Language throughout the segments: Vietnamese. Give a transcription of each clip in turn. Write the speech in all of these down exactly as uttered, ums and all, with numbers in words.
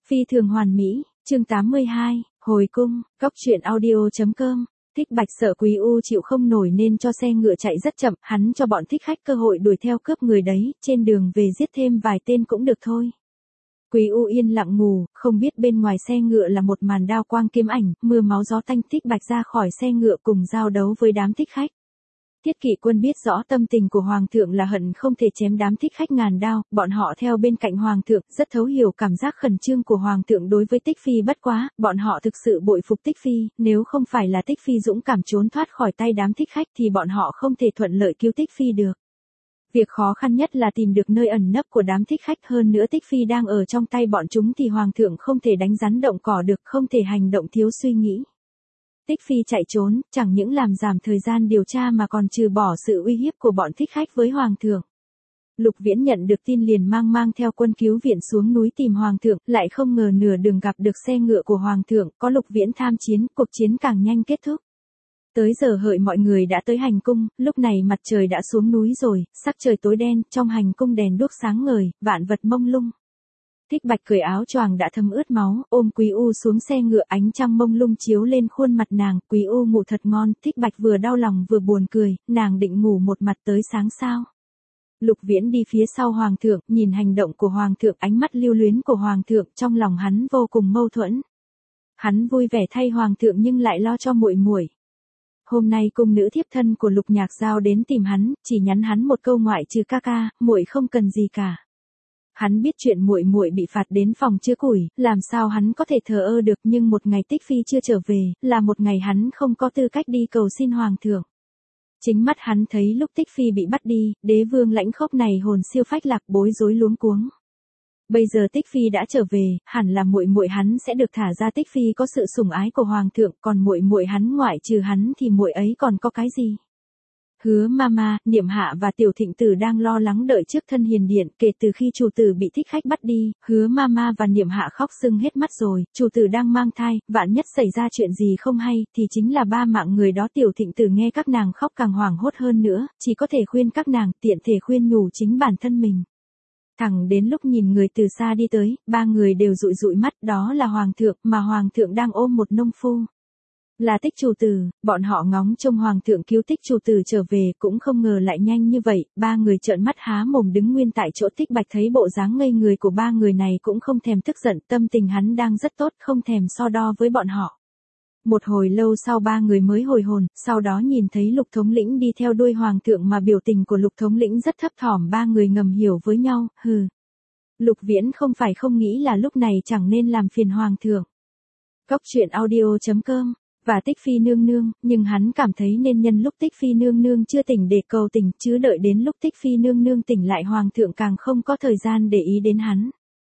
Phi thường hoàn mỹ, chương tám mươi hai, hồi cung, góc truyện audio chấm com. Thích Bạch sợ Quý U chịu không nổi nên cho xe ngựa chạy rất chậm, hắn cho bọn thích khách cơ hội đuổi theo cướp người đấy, trên đường về giết thêm vài tên cũng được thôi. Quý U yên lặng ngủ, không biết bên ngoài xe ngựa là một màn đao quang kiếm ảnh, mưa máu gió tanh. Thích Bạch ra khỏi xe ngựa cùng giao đấu với đám thích khách. Tiết Kỵ Quân biết rõ tâm tình của Hoàng thượng là hận không thể chém đám thích khách ngàn đao, bọn họ theo bên cạnh Hoàng thượng, rất thấu hiểu cảm giác khẩn trương của Hoàng thượng đối với Tích Phi. Bất quá, bọn họ thực sự bội phục Tích Phi, nếu không phải là Tích Phi dũng cảm trốn thoát khỏi tay đám thích khách thì bọn họ không thể thuận lợi cứu Tích Phi được. Việc khó khăn nhất là tìm được nơi ẩn nấp của đám thích khách, hơn nữa Tích Phi đang ở trong tay bọn chúng thì Hoàng thượng không thể đánh rắn động cỏ được, không thể hành động thiếu suy nghĩ. Tích Phi chạy trốn, chẳng những làm giảm thời gian điều tra mà còn trừ bỏ sự uy hiếp của bọn thích khách với Hoàng thượng. Lục Viễn nhận được tin liền mang mang theo quân cứu viện xuống núi tìm Hoàng thượng, lại không ngờ nửa đường gặp được xe ngựa của Hoàng thượng, có Lục Viễn tham chiến, cuộc chiến càng nhanh kết thúc. Tới giờ hợi mọi người đã tới hành cung, lúc này mặt trời đã xuống núi rồi, sắc trời tối đen, trong hành cung đèn đuốc sáng ngời, vạn vật mông lung. Thích Bạch cởi áo choàng đã thấm ướt máu, ôm Quý U xuống xe ngựa, ánh trăng mông lung chiếu lên khuôn mặt nàng, Quý U ngủ thật ngon. Thích Bạch vừa đau lòng vừa buồn cười, nàng định ngủ một mặt tới sáng sao. Lục Viễn đi phía sau Hoàng thượng, nhìn hành động của Hoàng thượng, ánh mắt lưu luyến của Hoàng thượng, trong lòng hắn vô cùng mâu thuẫn. Hắn vui vẻ thay Hoàng thượng nhưng lại lo cho muội muội. Hôm nay cung nữ thiếp thân của Lục Nhạc Giao đến tìm hắn, chỉ nhắn hắn một câu ngoại trừ ca ca, muội không cần gì cả. Hắn biết chuyện muội muội bị phạt đến phòng chứa củi, làm sao hắn có thể thờ ơ được, nhưng một ngày Tích Phi chưa trở về, là một ngày hắn không có tư cách đi cầu xin Hoàng thượng. Chính mắt hắn thấy lúc Tích Phi bị bắt đi, đế vương Lãnh Khốc này hồn siêu phách lạc, bối rối luống cuống. Bây giờ Tích Phi đã trở về, hẳn là muội muội hắn sẽ được thả ra. Tích Phi có sự sủng ái của Hoàng thượng, còn muội muội hắn ngoại trừ hắn thì muội ấy còn có cái gì? Hứa Mama, Niệm Hạ và Tiểu Thịnh Tử đang lo lắng đợi trước thân hiền điện, kể từ khi chủ tử bị thích khách bắt đi, Hứa Mama và Niệm Hạ khóc sưng hết mắt rồi, chủ tử đang mang thai, vạn nhất xảy ra chuyện gì không hay, thì chính là ba mạng người đó. Tiểu Thịnh Tử nghe các nàng khóc càng hoảng hốt hơn nữa, chỉ có thể khuyên các nàng, tiện thể khuyên nhủ chính bản thân mình. Thẳng đến lúc nhìn người từ xa đi tới, ba người đều dụi dụi mắt, đó là Hoàng thượng, mà Hoàng thượng đang ôm một nông phu. Là Tích chủ tử, bọn họ ngóng trông Hoàng thượng cứu Tích chủ tử trở về, cũng không ngờ lại nhanh như vậy, ba người trợn mắt há mồm đứng nguyên tại chỗ. Tích Bạch thấy bộ dáng ngây người của ba người này cũng không thèm tức giận, tâm tình hắn đang rất tốt, không thèm so đo với bọn họ. Một hồi lâu sau ba người mới hồi hồn, sau đó nhìn thấy Lục thống lĩnh đi theo đuôi Hoàng thượng mà biểu tình của Lục thống lĩnh rất thấp thỏm, ba người ngầm hiểu với nhau, hừ. Lục Viễn không phải không nghĩ là lúc này chẳng nên làm phiền Hoàng thượng. Góc truyện audio chấm com. Và Tích Phi nương nương, nhưng hắn cảm thấy nên nhân lúc Tích Phi nương nương chưa tỉnh để cầu tình, chứ đợi đến lúc Tích Phi nương nương tỉnh lại Hoàng thượng càng không có thời gian để ý đến hắn.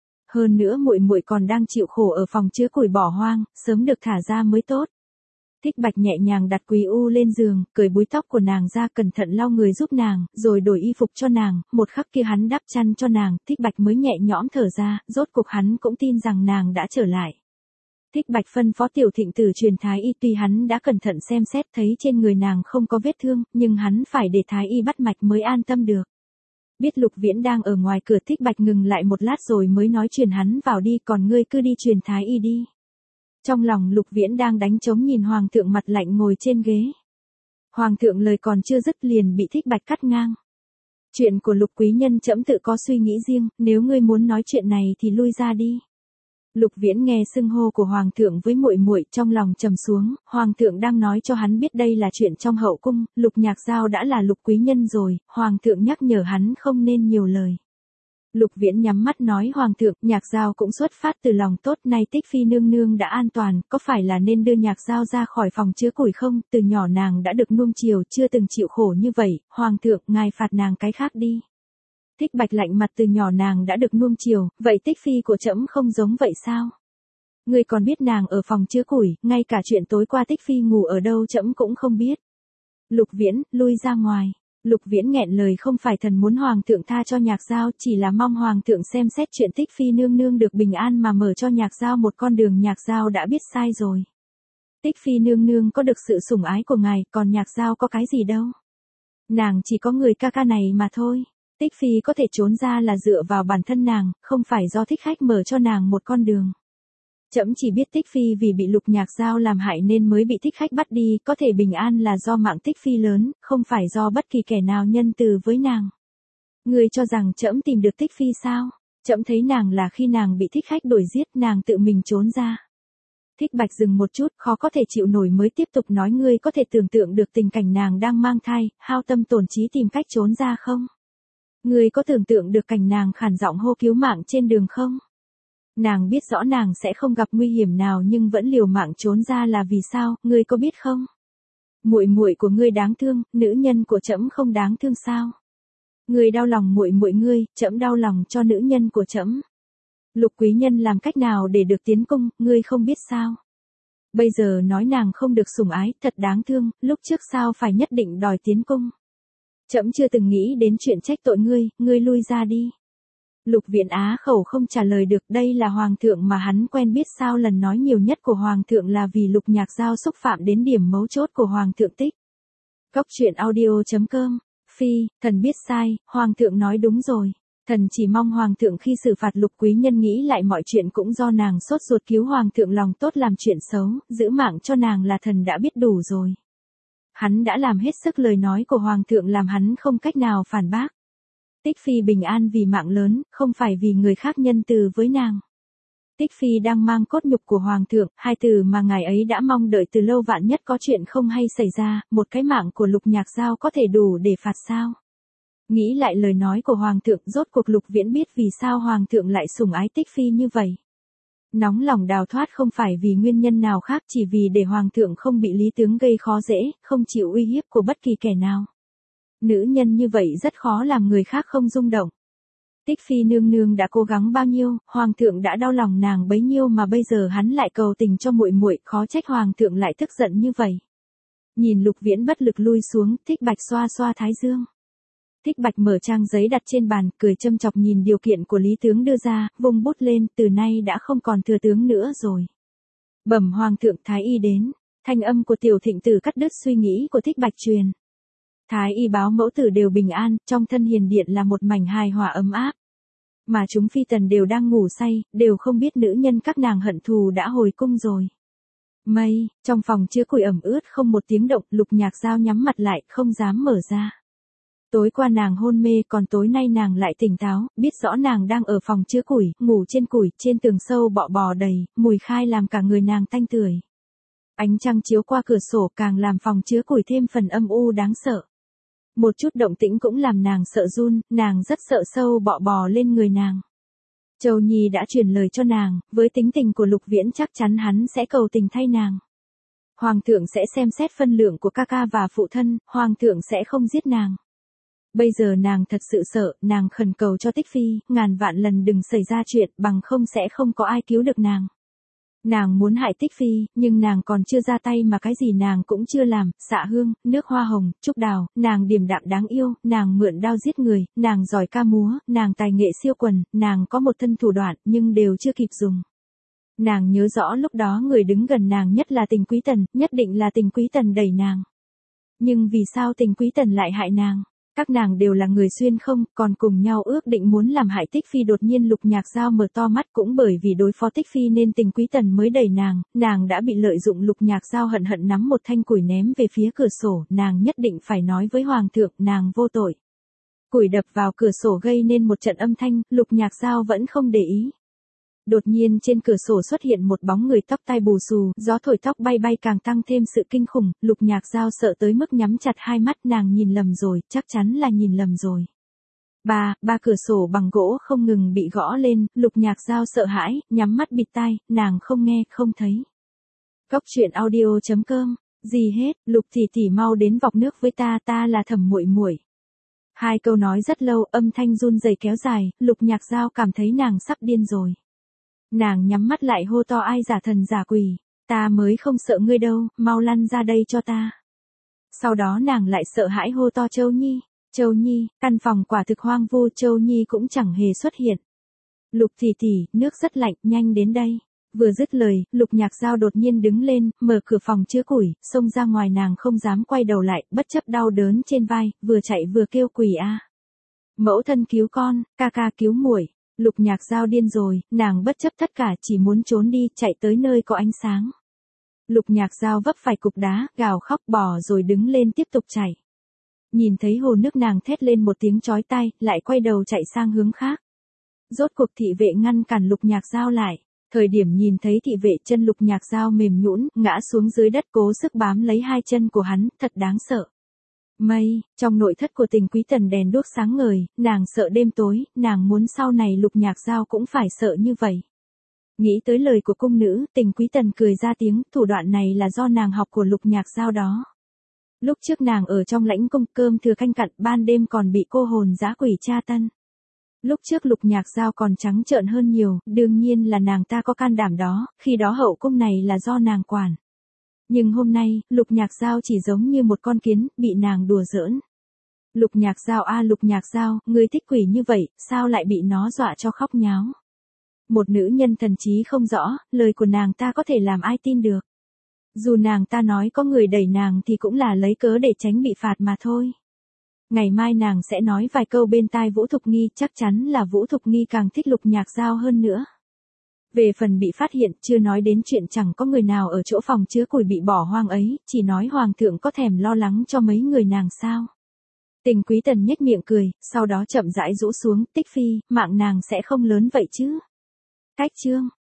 Hơn nữa muội muội còn đang chịu khổ ở phòng chứa củi bỏ hoang, sớm được thả ra mới tốt. Thích Bạch nhẹ nhàng đặt Quý U lên giường, cởi búi tóc của nàng ra, cẩn thận lau người giúp nàng, rồi đổi y phục cho nàng, một khắc kia hắn đắp chăn cho nàng, Thích Bạch mới nhẹ nhõm thở ra, rốt cuộc hắn cũng tin rằng nàng đã trở lại. Thích Bạch phân phó Tiểu Thịnh Tử truyền thái y, tuy hắn đã cẩn thận xem xét thấy trên người nàng không có vết thương, nhưng hắn phải để thái y bắt mạch mới an tâm được. Biết Lục Viễn đang ở ngoài cửa, Thích Bạch ngừng lại một lát rồi mới nói truyền hắn vào đi, còn ngươi cứ đi truyền thái y đi. Trong lòng Lục Viễn đang đánh trống nhìn Hoàng thượng mặt lạnh ngồi trên ghế. Hoàng thượng lời còn chưa dứt liền bị Thích Bạch cắt ngang. Chuyện của Lục quý nhân trẫm tự có suy nghĩ riêng, nếu ngươi muốn nói chuyện này thì lui ra đi. Lục Viễn nghe xưng hô của Hoàng thượng với muội muội, trong lòng trầm xuống, Hoàng thượng đang nói cho hắn biết đây là chuyện trong hậu cung, Lục Nhạc Giao đã là Lục quý nhân rồi, Hoàng thượng nhắc nhở hắn không nên nhiều lời. Lục Viễn nhắm mắt nói, Hoàng thượng, Nhạc Giao cũng xuất phát từ lòng tốt, nay Tích Phi nương nương đã an toàn, có phải là nên đưa Nhạc Giao ra khỏi phòng chứa củi không? Từ nhỏ nàng đã được nuông chiều, chưa từng chịu khổ như vậy, Hoàng thượng, ngài phạt nàng cái khác đi. Thích Bạch lạnh mặt, từ nhỏ nàng đã được nuông chiều, vậy Tích Phi của trẫm không giống vậy sao? Ngươi còn biết nàng ở phòng chứa củi, ngay cả chuyện tối qua Tích Phi ngủ ở đâu trẫm cũng không biết. Lục Viễn, lui ra ngoài. Lục Viễn nghẹn lời, không phải thần muốn Hoàng thượng tha cho Nhạc Giao, chỉ là mong Hoàng thượng xem xét chuyện Tích Phi nương nương được bình an mà mở cho Nhạc Giao một con đường. Nhạc Giao đã biết sai rồi. Tích Phi nương nương có được sự sủng ái của ngài, còn Nhạc Giao có cái gì đâu. Nàng chỉ có người ca ca này mà thôi. Tích Phi có thể trốn ra là dựa vào bản thân nàng, không phải do thích khách mở cho nàng một con đường. Trẫm chỉ biết Tích Phi vì bị Lục Nhạc Giao làm hại nên mới bị thích khách bắt đi, có thể bình an là do mạng Tích Phi lớn, không phải do bất kỳ kẻ nào nhân từ với nàng. Ngươi cho rằng trẫm tìm được Tích Phi sao? Trẫm thấy nàng là khi nàng bị thích khách đuổi giết, nàng tự mình trốn ra. Thích Bạch dừng một chút, khó có thể chịu nổi mới tiếp tục nói, ngươi có thể tưởng tượng được tình cảnh nàng đang mang thai, hao tâm tổn trí tìm cách trốn ra không? Ngươi có tưởng tượng được cảnh nàng khản giọng hô cứu mạng trên đường không? Nàng biết rõ nàng sẽ không gặp nguy hiểm nào nhưng vẫn liều mạng trốn ra là vì sao, ngươi có biết không? Muội muội của ngươi đáng thương, nữ nhân của trẫm không đáng thương sao? Ngươi đau lòng muội muội ngươi, trẫm đau lòng cho nữ nhân của trẫm. Lục quý nhân làm cách nào để được tiến cung, ngươi không biết sao? Bây giờ nói nàng không được sủng ái, thật đáng thương, lúc trước sao phải nhất định đòi tiến cung? Trẫm chưa từng nghĩ đến chuyện trách tội ngươi, ngươi lui ra đi. Lục Viễn á khẩu không trả lời được, đây là hoàng thượng mà hắn quen biết sao? Lần nói nhiều nhất của hoàng thượng là vì Lục Nhạc Giao xúc phạm đến điểm mấu chốt của hoàng thượng tích. Cốc truyện audio chấm com. Phi, thần biết sai, hoàng thượng nói đúng rồi. Thần chỉ mong hoàng thượng khi xử phạt Lục quý nhân nghĩ lại mọi chuyện cũng do nàng sốt ruột cứu hoàng thượng lòng tốt làm chuyện xấu, giữ mạng cho nàng là thần đã biết đủ rồi. Hắn đã làm hết sức, lời nói của hoàng thượng làm hắn không cách nào phản bác. Tích Phi bình an vì mạng lớn, không phải vì người khác nhân từ với nàng. Tích Phi đang mang cốt nhục của hoàng thượng, hai từ mà ngài ấy đã mong đợi từ lâu, vạn nhất có chuyện không hay xảy ra, một cái mạng của Lục Nhạc Giao có thể đủ để phạt sao? Nghĩ lại lời nói của hoàng thượng, rốt cuộc Lục Viễn biết vì sao hoàng thượng lại sủng ái Tích Phi như vậy. Nóng lòng đào thoát không phải vì nguyên nhân nào khác, chỉ vì để hoàng thượng không bị lý tướng gây khó dễ, không chịu uy hiếp của bất kỳ kẻ nào. Nữ nhân như vậy rất khó làm người khác không rung động. Tích Phi nương nương đã cố gắng bao nhiêu, hoàng thượng đã đau lòng nàng bấy nhiêu mà bây giờ hắn lại cầu tình cho muội muội, khó trách hoàng thượng lại tức giận như vậy. Nhìn Lục Viễn bất lực lui xuống, Thích Bạch xoa xoa thái dương. Thích Bạch mở trang giấy đặt trên bàn, cười châm chọc nhìn điều kiện của lý tướng đưa ra, vung bút lên, từ nay đã không còn thừa tướng nữa rồi. Bẩm hoàng thượng, thái y đến. Thanh âm của Tiểu Thịnh Tử cắt đứt suy nghĩ của Thích Bạch truyền. Thái y báo mẫu tử đều bình an, trong thân hiền điện là một mảnh hài hòa ấm áp. Mà chúng phi tần đều đang ngủ say, đều không biết nữ nhân các nàng hận thù đã hồi cung rồi. Mây, trong phòng chứa củi ẩm ướt không một tiếng động, Lục Nhạc Giao nhắm mặt lại, không dám mở ra. Tối qua nàng hôn mê, còn tối nay nàng lại tỉnh táo, biết rõ nàng đang ở phòng chứa củi, ngủ trên củi, trên tường sâu bọ bò đầy, mùi khai làm cả người nàng tanh tưởi. Ánh trăng chiếu qua cửa sổ càng làm phòng chứa củi thêm phần âm u đáng sợ. Một chút động tĩnh cũng làm nàng sợ run, nàng rất sợ sâu bọ bò lên người nàng. Châu Nhi đã truyền lời cho nàng, với tính tình của Lục Viễn chắc chắn hắn sẽ cầu tình thay nàng. Hoàng thượng sẽ xem xét phân lượng của ca ca và phụ thân, hoàng thượng sẽ không giết nàng. Bây giờ nàng thật sự sợ, nàng khẩn cầu cho Tích Phi, ngàn vạn lần đừng xảy ra chuyện, bằng không sẽ không có ai cứu được nàng. Nàng muốn hại Tích Phi, nhưng nàng còn chưa ra tay mà cái gì nàng cũng chưa làm, xạ hương, nước hoa hồng, trúc đào, nàng điềm đạm đáng yêu, nàng mượn đao giết người, nàng giỏi ca múa, nàng tài nghệ siêu quần, nàng có một thân thủ đoạn, nhưng đều chưa kịp dùng. Nàng nhớ rõ lúc đó người đứng gần nàng nhất là Tình Quý Tần, nhất định là Tình Quý Tần đẩy nàng. Nhưng vì sao Tình Quý Tần lại hại nàng? Các nàng đều là người xuyên không, còn cùng nhau ước định muốn làm hại Tích Phi. Đột nhiên Lục Nhạc Giao mở to mắt, cũng bởi vì đối phó Tích Phi nên Tình Quý Tần mới đẩy nàng, nàng đã bị lợi dụng. Lục Nhạc Giao hận hận nắm một thanh củi ném về phía cửa sổ, nàng nhất định phải nói với hoàng thượng, nàng vô tội. Củi đập vào cửa sổ gây nên một trận âm thanh, Lục Nhạc Giao vẫn không để ý. Đột nhiên trên cửa sổ xuất hiện một bóng người tóc tai bù xù, gió thổi tóc bay bay càng tăng thêm sự kinh khủng, Lục Nhạc Giao sợ tới mức nhắm chặt hai mắt, nàng nhìn lầm rồi, chắc chắn là nhìn lầm rồi. Ba, ba cửa sổ bằng gỗ không ngừng bị gõ lên, Lục Nhạc Giao sợ hãi, nhắm mắt bịt tai, nàng không nghe, không thấy. Cốc truyện audio chấm com, gì hết, Lục tỷ tỷ mau đến vọc nước với ta, ta là Thẩm muội muội. Hai câu nói rất lâu, âm thanh run rẩy kéo dài, Lục Nhạc Giao cảm thấy nàng sắp điên rồi. Nàng nhắm mắt lại hô to, ai giả thần giả quỷ, ta mới không sợ ngươi đâu, mau lăn ra đây cho ta. Sau đó nàng lại sợ hãi hô to, Châu Nhi, Châu Nhi, căn phòng quả thực hoang vu, Châu Nhi cũng chẳng hề xuất hiện. Lục tỷ tỷ, nước rất lạnh, nhanh đến đây. Vừa dứt lời, Lục Nhạc Giao đột nhiên đứng lên, mở cửa phòng chứa củi, xông ra ngoài, nàng không dám quay đầu lại, bất chấp đau đớn trên vai, vừa chạy vừa kêu quỷ a. Mẫu thân cứu con, ca ca cứu muội. Lục Nhạc Giao điên rồi, nàng bất chấp tất cả chỉ muốn trốn đi, chạy tới nơi có ánh sáng. Lục Nhạc Giao vấp phải cục đá, gào khóc bò rồi đứng lên tiếp tục chạy. Nhìn thấy hồ nước nàng thét lên một tiếng chói tai, lại quay đầu chạy sang hướng khác. Rốt cuộc thị vệ ngăn cản Lục Nhạc Giao lại. Thời điểm nhìn thấy thị vệ, chân Lục Nhạc Giao mềm nhũn, ngã xuống dưới đất cố sức bám lấy hai chân của hắn, thật đáng sợ. Mây, trong nội thất của Tình Quý Tần đèn đuốc sáng ngời, nàng sợ đêm tối, nàng muốn sau này Lục Nhạc Giao cũng phải sợ như vậy. Nghĩ tới lời của cung nữ, Tình Quý Tần cười ra tiếng, thủ đoạn này là do nàng học của Lục Nhạc Giao đó. Lúc trước nàng ở trong lãnh cung cơm thừa canh cặn, ban đêm còn bị cô hồn dã quỷ tra tân. Lúc trước Lục Nhạc Giao còn trắng trợn hơn nhiều, đương nhiên là nàng ta có can đảm đó, khi đó hậu cung này là do nàng quản. Nhưng hôm nay, Lục Nhạc Giao chỉ giống như một con kiến, bị nàng đùa giỡn. Lục Nhạc Giao a Lục Nhạc Giao, ngươi thích quỷ như vậy, sao lại bị nó dọa cho khóc nháo? Một nữ nhân thần trí không rõ, lời của nàng ta có thể làm ai tin được. Dù nàng ta nói có người đẩy nàng thì cũng là lấy cớ để tránh bị phạt mà thôi. Ngày mai nàng sẽ nói vài câu bên tai Vũ Thục Nghi, chắc chắn là Vũ Thục Nghi càng thích Lục Nhạc Giao hơn nữa. Về phần bị phát hiện, chưa nói đến chuyện chẳng có người nào ở chỗ phòng chứa củi bị bỏ hoang ấy, chỉ nói hoàng thượng có thèm lo lắng cho mấy người nàng sao. Tình Quý Tần nhếch miệng cười, sau đó chậm rãi rũ xuống, Tích Phi, mạng nàng sẽ không lớn vậy chứ. Cách chương.